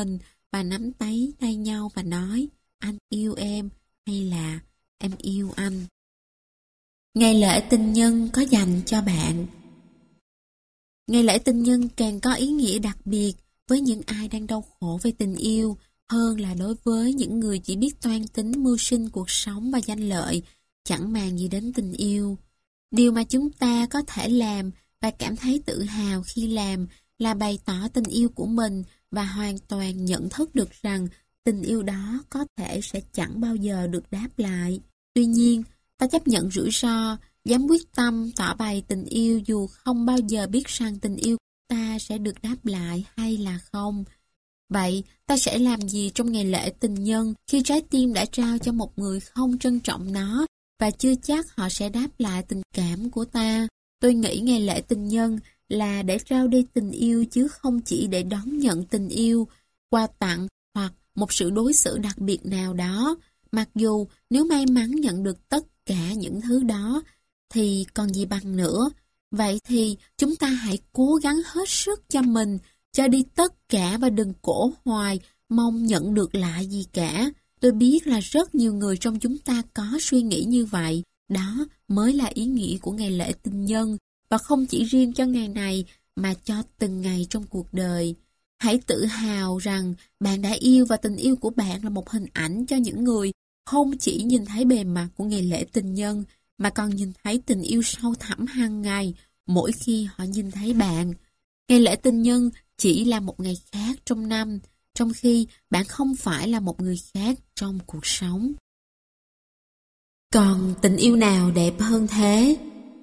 S1: và nắm tay tay nhau và nói anh yêu em hay là em yêu anh. Ngày lễ tình nhân có dành cho bạn. Ngày lễ tình nhân càng có ý nghĩa đặc biệt với những ai đang đau khổ về tình yêu hơn là đối với những người chỉ biết toan tính mưu sinh cuộc sống và danh lợi, chẳng màng gì đến tình yêu. Điều mà chúng ta có thể làm và cảm thấy tự hào khi làm là bày tỏ tình yêu của mình và hoàn toàn nhận thức được rằng tình yêu đó có thể sẽ chẳng bao giờ được đáp lại. Tuy nhiên, ta chấp nhận rủi ro, dám quyết tâm tỏ bày tình yêu dù không bao giờ biết rằng tình yêu của ta sẽ được đáp lại hay là không. Vậy, ta sẽ làm gì trong ngày lễ tình nhân khi trái tim đã trao cho một người không trân trọng nó và chưa chắc họ sẽ đáp lại tình cảm của ta? Tôi nghĩ ngày lễ tình nhân là để trao đi tình yêu chứ không chỉ để đón nhận tình yêu, quà tặng hoặc một sự đối xử đặc biệt nào đó. Mặc dù nếu may mắn nhận được tất cả những thứ đó thì còn gì bằng nữa. Vậy thì chúng ta hãy cố gắng hết sức cho mình, cho đi tất cả và đừng cổ hoài mong nhận được lại gì cả. Tôi biết là rất nhiều người trong chúng ta có suy nghĩ như vậy. Đó mới là ý nghĩa của ngày lễ tình nhân, và không chỉ riêng cho ngày này mà cho từng ngày trong cuộc đời. Hãy tự hào rằng bạn đã yêu và tình yêu của bạn là một hình ảnh cho những người không chỉ nhìn thấy bề mặt của ngày lễ tình nhân mà còn nhìn thấy tình yêu sâu thẳm hàng ngày mỗi khi họ nhìn thấy bạn. Ngày lễ tình nhân chỉ là một ngày khác trong năm, trong khi bạn không phải là một người khác trong cuộc sống. Còn tình yêu nào đẹp hơn thế?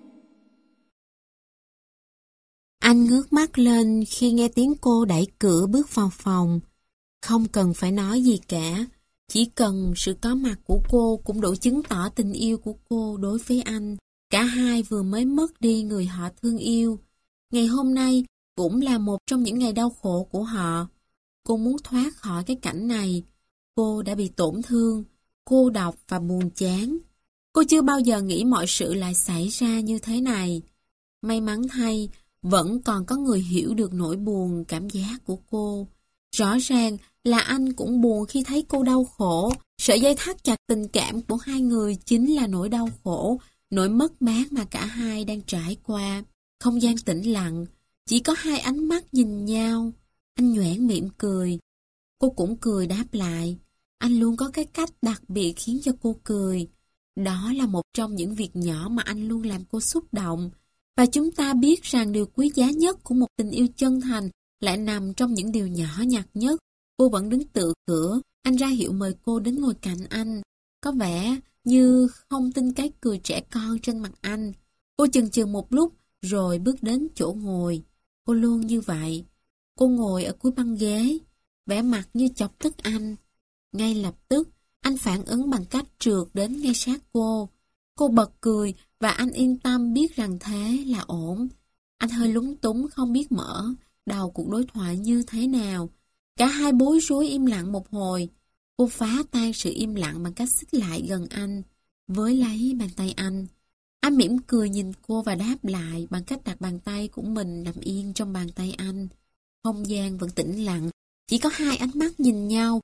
S1: Anh ngước mắt lên khi nghe tiếng cô đẩy cửa bước vào phòng. Không cần phải nói gì cả, chỉ cần sự có mặt của cô cũng đủ chứng tỏ tình yêu của cô đối với anh. Cả hai vừa mới mất đi người họ thương yêu. Ngày hôm nay cũng là một trong những ngày đau khổ của họ. Cô muốn thoát khỏi cái cảnh này. Cô đã bị tổn thương, cô độc và buồn chán. Cô chưa bao giờ nghĩ mọi sự lại xảy ra như thế này. May mắn thay, vẫn còn có người hiểu được nỗi buồn, cảm giác của cô. Rõ ràng là anh cũng buồn khi thấy cô đau khổ. Sợi dây thắt chặt tình cảm của hai người chính là nỗi đau khổ, nỗi mất mát mà cả hai đang trải qua. Không gian tĩnh lặng, chỉ có hai ánh mắt nhìn nhau. Anh nhoẻn miệng cười. Cô cũng cười đáp lại. Anh luôn có cái cách đặc biệt khiến cho cô cười. Đó là một trong những việc nhỏ mà anh luôn làm cô xúc động. Và chúng ta biết rằng điều quý giá nhất của một tình yêu chân thành lại nằm trong những điều nhỏ nhặt nhất. Cô vẫn đứng tựa cửa, anh ra hiệu mời cô đến ngồi cạnh anh. Có vẻ như không tin cái cười trẻ con trên mặt anh. Cô chần chừ một lúc rồi bước đến chỗ ngồi. Cô luôn như vậy. Cô ngồi ở cuối băng ghế, vẻ mặt như chọc tức anh. Ngay lập tức, anh phản ứng bằng cách trượt đến ngay sát cô. Cô bật cười và anh yên tâm biết rằng thế là ổn. Anh hơi lúng túng không biết mở đầu cuộc đối thoại như thế nào. Cả hai bối rối im lặng một hồi. Cô phá tan sự im lặng bằng cách xích lại gần anh, với lấy bàn tay anh. Anh mỉm cười nhìn cô và đáp lại bằng cách đặt bàn tay của mình nằm yên trong bàn tay anh. Không gian vẫn tĩnh lặng, chỉ có hai ánh mắt nhìn nhau.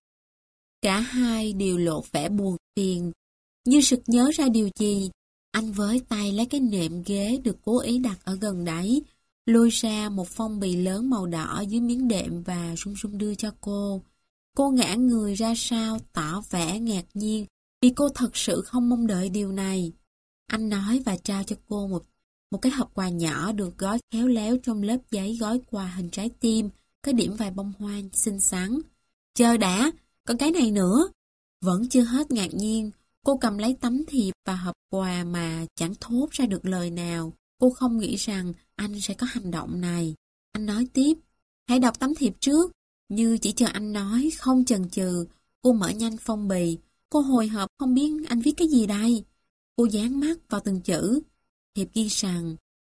S1: Cả hai đều lộ vẻ buồn phiền. Như sực nhớ ra điều gì, anh với tay lấy cái nệm ghế được cố ý đặt ở gần đấy, lôi ra một phong bì lớn màu đỏ dưới miếng đệm và run run đưa cho cô. Cô ngã người ra sau, tỏ vẻ ngạc nhiên vì cô thật sự không mong đợi điều này. Anh nói và trao cho cô một cái hộp quà nhỏ được gói khéo léo trong lớp giấy gói quà hình trái tim, có điểm vài bông hoa xinh xắn. Chờ đã, còn cái này nữa. Vẫn chưa hết ngạc nhiên, cô cầm lấy tấm thiệp và hộp quà mà chẳng thốt ra được lời nào. Cô không nghĩ rằng anh sẽ có hành động này. Anh nói tiếp, hãy đọc tấm thiệp trước. Như chỉ chờ anh nói, không chần chừ, cô mở nhanh phong bì. Cô hồi hộp không biết anh viết cái gì đây. Cô dán mắt vào từng chữ. Thiệp ghi rằng,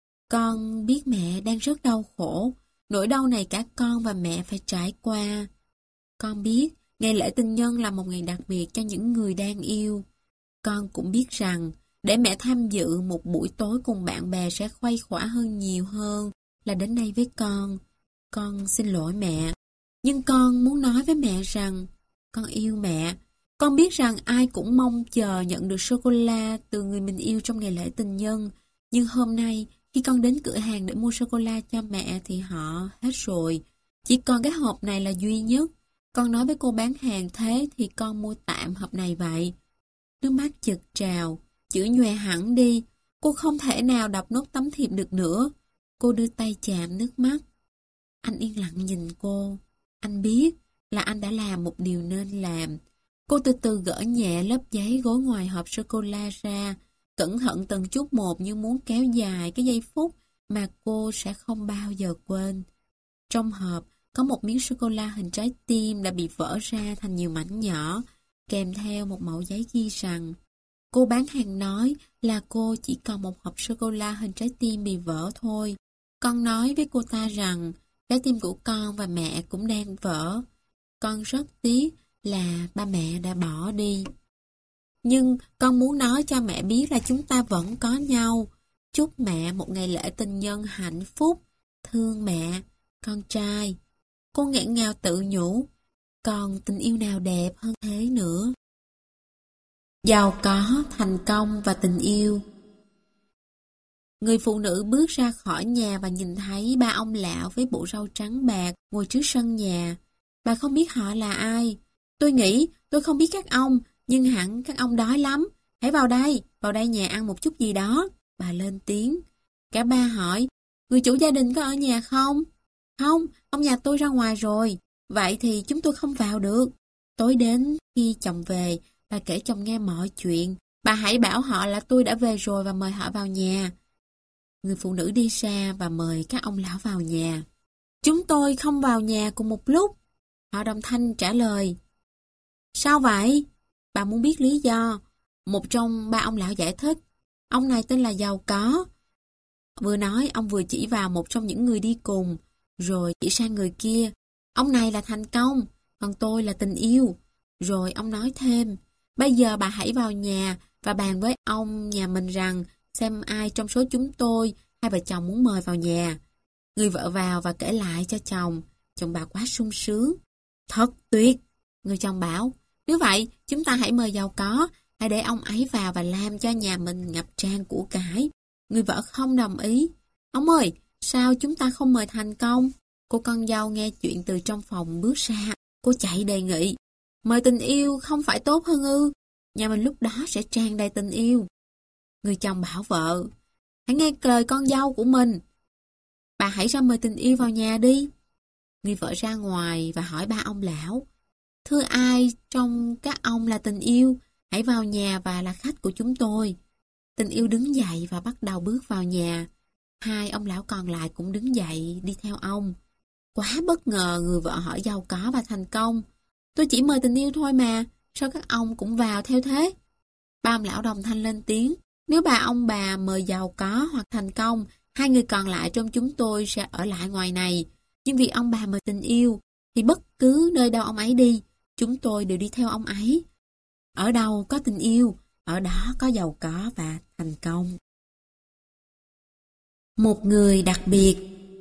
S1: con biết mẹ đang rất đau khổ. Nỗi đau này cả con và mẹ phải trải qua. Con biết ngày lễ tình nhân là một ngày đặc biệt cho những người đang yêu. Con cũng biết rằng để mẹ tham dự một buổi tối cùng bạn bè sẽ khuây khỏa hơn nhiều hơn là đến đây với con. Con xin lỗi mẹ. Nhưng con muốn nói với mẹ rằng con yêu mẹ. Con biết rằng ai cũng mong chờ nhận được sô-cô-la từ người mình yêu trong ngày lễ tình nhân. Nhưng hôm nay, khi con đến cửa hàng để mua sô-cô-la cho mẹ thì họ hết rồi. Chỉ còn cái hộp này là duy nhất. Con nói với cô bán hàng thế thì con mua tạm hộp này vậy. Nước mắt chực trào, chữ nhòe hẳn đi. Cô không thể nào đọc nốt tấm thiệp được nữa. Cô đưa tay chạm nước mắt. Anh yên lặng nhìn cô. Anh biết là anh đã làm một điều nên làm. Cô từ từ gỡ nhẹ lớp giấy gối ngoài hộp sô-cô-la ra, cẩn thận từng chút một như muốn kéo dài cái giây phút mà cô sẽ không bao giờ quên. Trong hộp có một miếng sô-cô-la hình trái tim đã bị vỡ ra thành nhiều mảnh nhỏ, kèm theo một mẩu giấy ghi rằng cô bán hàng nói là cô chỉ còn một hộp sô-cô-la hình trái tim bị vỡ thôi. Con nói với cô ta rằng trái tim của con và mẹ cũng đang vỡ. Con rất tiếc là ba mẹ đã bỏ đi. Nhưng con muốn nói cho mẹ biết là chúng ta vẫn có nhau. Chúc mẹ một ngày lễ tình nhân hạnh phúc. Thương mẹ, con trai. Cô nghẹn ngào tự nhủ. Còn tình yêu nào đẹp hơn thế nữa? Giàu có, thành công và tình yêu. Người phụ nữ bước ra khỏi nhà và nhìn thấy ba ông lão với bộ râu trắng bạc ngồi trước sân nhà. Bà không biết họ là ai. Tôi nghĩ tôi không biết các ông, nhưng hẳn các ông đói lắm. Hãy vào đây nhà ăn một chút gì đó. Bà lên tiếng. Cả ba hỏi, người chủ gia đình có ở nhà không? Không, ông nhà tôi ra ngoài rồi. Vậy thì chúng tôi không vào được. Tối đến khi chồng về, bà kể chồng nghe mọi chuyện. Bà hãy bảo họ là tôi đã về rồi và mời họ vào nhà. Người phụ nữ đi xa và mời các ông lão vào nhà. Chúng tôi không vào nhà cùng một lúc. Họ đồng thanh trả lời. Sao vậy? Bà muốn biết lý do. Một trong ba ông lão giải thích. Ông này tên là Giàu Có. Vừa nói ông vừa chỉ vào một trong những người đi cùng, rồi chỉ sang người kia. Ông này là Thành Công, còn tôi là Tình Yêu. Rồi ông nói thêm. Bây giờ bà hãy vào nhà và bàn với ông nhà mình rằng xem ai trong số chúng tôi hai vợ chồng muốn mời vào nhà. Người vợ vào và kể lại cho chồng. Chồng bà quá sung sướng. Thật tuyệt! Người chồng bảo, nếu vậy chúng ta hãy mời Giàu Có, hãy để ông ấy vào và làm cho nhà mình ngập tràn của cải. Người vợ không đồng ý. Ông ơi, sao chúng ta không mời Thành Công? Cô con dâu nghe chuyện từ trong phòng bước ra. Cô chạy đề nghị. Mời Tình Yêu không phải tốt hơn ư? Nhà mình lúc đó sẽ tràn đầy tình yêu. Người chồng bảo vợ, hãy nghe lời con dâu của mình. Bà hãy ra mời Tình Yêu vào nhà đi. Người vợ ra ngoài và hỏi ba ông lão. Thưa ai trong các ông là Tình Yêu, hãy vào nhà và là khách của chúng tôi. Tình Yêu đứng dậy và bắt đầu bước vào nhà. Hai ông lão còn lại cũng đứng dậy đi theo ông. Quá bất ngờ, người vợ hỏi Giàu Có và Thành Công. Tôi chỉ mời Tình Yêu thôi mà, sao các ông cũng vào theo thế? Ba ông lão đồng thanh lên tiếng. Nếu ông bà mời Giàu Có hoặc Thành Công, hai người còn lại trong chúng tôi sẽ ở lại ngoài này. Nhưng vì ông bà mời Tình Yêu, thì bất cứ nơi đâu ông ấy đi, chúng tôi đều đi theo ông ấy. Ở đâu có tình yêu, ở đó có Giàu Có và Thành Công. Một người đặc biệt.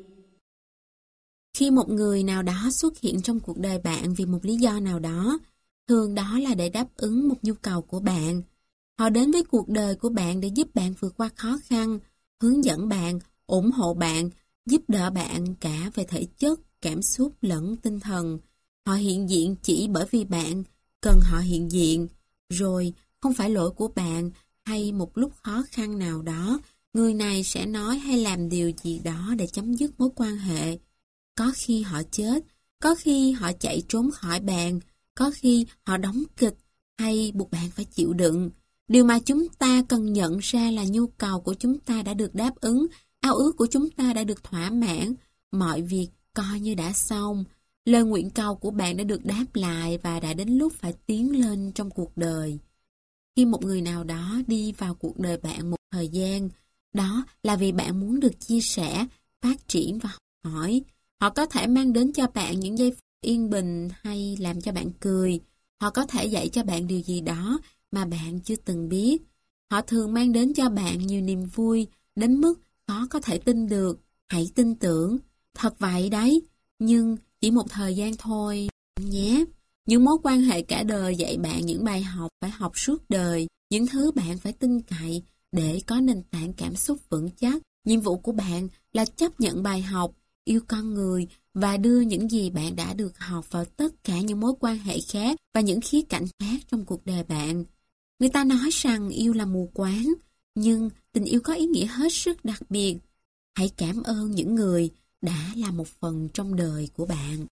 S1: Khi một người nào đó xuất hiện trong cuộc đời bạn vì một lý do nào đó, thường đó là để đáp ứng một nhu cầu của bạn. Họ đến với cuộc đời của bạn để giúp bạn vượt qua khó khăn, hướng dẫn bạn, ủng hộ bạn, giúp đỡ bạn cả về thể chất, cảm xúc lẫn tinh thần. Họ hiện diện chỉ bởi vì bạn cần họ hiện diện. Rồi, không phải lỗi của bạn hay một lúc khó khăn nào đó, người này sẽ nói hay làm điều gì đó để chấm dứt mối quan hệ. Có khi họ chết, có khi họ chạy trốn khỏi bạn, có khi họ đóng kịch hay buộc bạn phải chịu đựng. Điều mà chúng ta cần nhận ra là nhu cầu của chúng ta đã được đáp ứng, ao ước của chúng ta đã được thỏa mãn, mọi việc coi như đã xong. Lời nguyện cầu của bạn đã được đáp lại và đã đến lúc phải tiến lên trong cuộc đời. Khi một người nào đó đi vào cuộc đời bạn một thời gian, đó là vì bạn muốn được chia sẻ, phát triển và học hỏi. Họ có thể mang đến cho bạn những giây phút yên bình hay làm cho bạn cười. Họ có thể dạy cho bạn điều gì đó mà bạn chưa từng biết. Họ thường mang đến cho bạn nhiều niềm vui đến mức khó có thể tin được. Hãy tin tưởng. Thật vậy đấy. Nhưng chỉ một thời gian thôi nhé. Những mối quan hệ cả đời dạy bạn những bài học phải học suốt đời, những thứ bạn phải tin cậy để có nền tảng cảm xúc vững chắc. Nhiệm vụ của bạn là chấp nhận bài học, yêu con người và đưa những gì bạn đã được học vào tất cả những mối quan hệ khác và những khía cạnh khác trong cuộc đời bạn. Người ta nói rằng yêu là mù quáng, nhưng tình yêu có ý nghĩa hết sức đặc biệt. Hãy cảm ơn những người đã là một phần trong đời của bạn.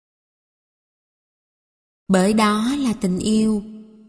S1: Bởi đó là tình yêu.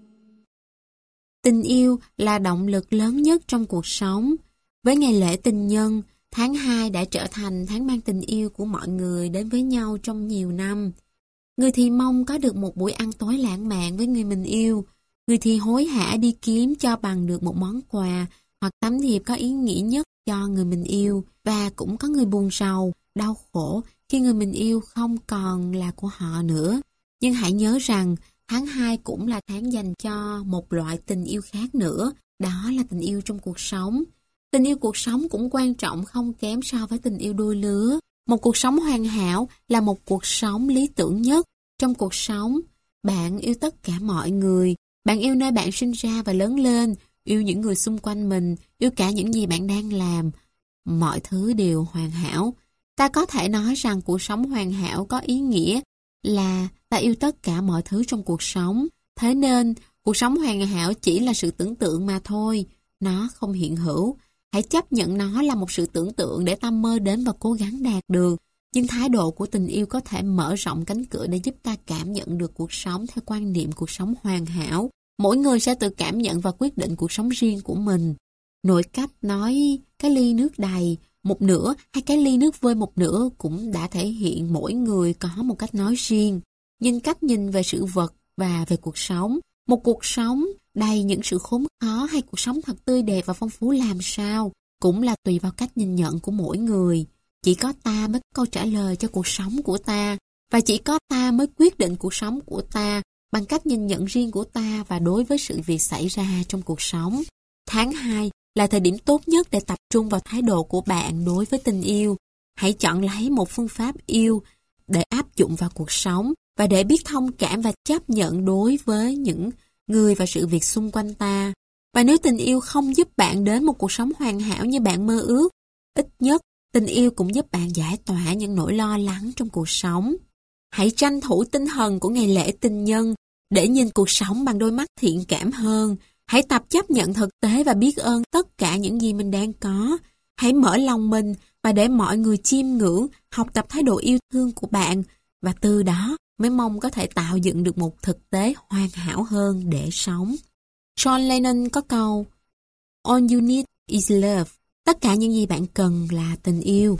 S1: Tình yêu là động lực lớn nhất trong cuộc sống. Với ngày lễ tình nhân, tháng 2 đã trở thành tháng mang tình yêu của mọi người đến với nhau trong nhiều năm. Người thì mong có được một buổi ăn tối lãng mạn với người mình yêu. Người thì hối hả đi kiếm cho bằng được một món quà hoặc tấm thiệp có ý nghĩa nhất cho người mình yêu. Và cũng có người buồn rầu, đau khổ khi người mình yêu không còn là của họ nữa. Nhưng hãy nhớ rằng tháng 2 cũng là tháng dành cho một loại tình yêu khác nữa. Đó là tình yêu trong cuộc sống. Tình yêu cuộc sống cũng quan trọng không kém so với tình yêu đôi lứa. Một cuộc sống hoàn hảo là một cuộc sống lý tưởng nhất. Trong cuộc sống, bạn yêu tất cả mọi người. Bạn yêu nơi bạn sinh ra và lớn lên, yêu những người xung quanh mình, yêu cả những gì bạn đang làm. Mọi thứ đều hoàn hảo. Ta có thể nói rằng cuộc sống hoàn hảo có ý nghĩa là ta yêu tất cả mọi thứ trong cuộc sống. Thế nên, cuộc sống hoàn hảo chỉ là sự tưởng tượng mà thôi. Nó không hiện hữu. Hãy chấp nhận nó là một sự tưởng tượng để ta mơ đến và cố gắng đạt được. Nhưng thái độ của tình yêu có thể mở rộng cánh cửa để giúp ta cảm nhận được cuộc sống theo quan niệm cuộc sống hoàn hảo. Mỗi người sẽ tự cảm nhận và quyết định cuộc sống riêng của mình. Nội cách nói cái ly nước đầy một nửa hay cái ly nước vơi một nửa cũng đã thể hiện mỗi người có một cách nói riêng. Nhưng cách nhìn về sự vật và về cuộc sống, một cuộc sống đầy những sự khốn khó hay cuộc sống thật tươi đẹp và phong phú làm sao, cũng là tùy vào cách nhìn nhận của mỗi người. Chỉ có ta mới có câu trả lời cho cuộc sống của ta, và chỉ có ta mới quyết định cuộc sống của ta bằng cách nhìn nhận riêng của ta và đối với sự việc xảy ra trong cuộc sống. Tháng 2 là thời điểm tốt nhất để tập trung vào thái độ của bạn đối với tình yêu. Hãy chọn lấy một phương pháp yêu để áp dụng vào cuộc sống và để biết thông cảm và chấp nhận đối với những người và sự việc xung quanh ta. Và nếu tình yêu không giúp bạn đến một cuộc sống hoàn hảo như bạn mơ ước, ít nhất tình yêu cũng giúp bạn giải tỏa những nỗi lo lắng trong cuộc sống. Hãy tranh thủ tinh thần của ngày lễ tình nhân để nhìn cuộc sống bằng đôi mắt thiện cảm hơn. Hãy tập chấp nhận thực tế và biết ơn tất cả những gì mình đang có. Hãy mở lòng mình và để mọi người chiêm ngưỡng, học tập thái độ yêu thương của bạn và từ đó mới mong có thể tạo dựng được một thực tế hoàn hảo hơn để sống. John Lennon có câu All you need is love. Tất cả những gì bạn cần là tình yêu.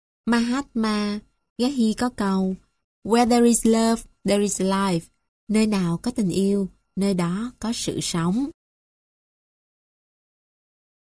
S1: Mahatma Gandhi có câu Where there is love, there is life. Nơi nào có tình yêu, nơi đó có sự sống.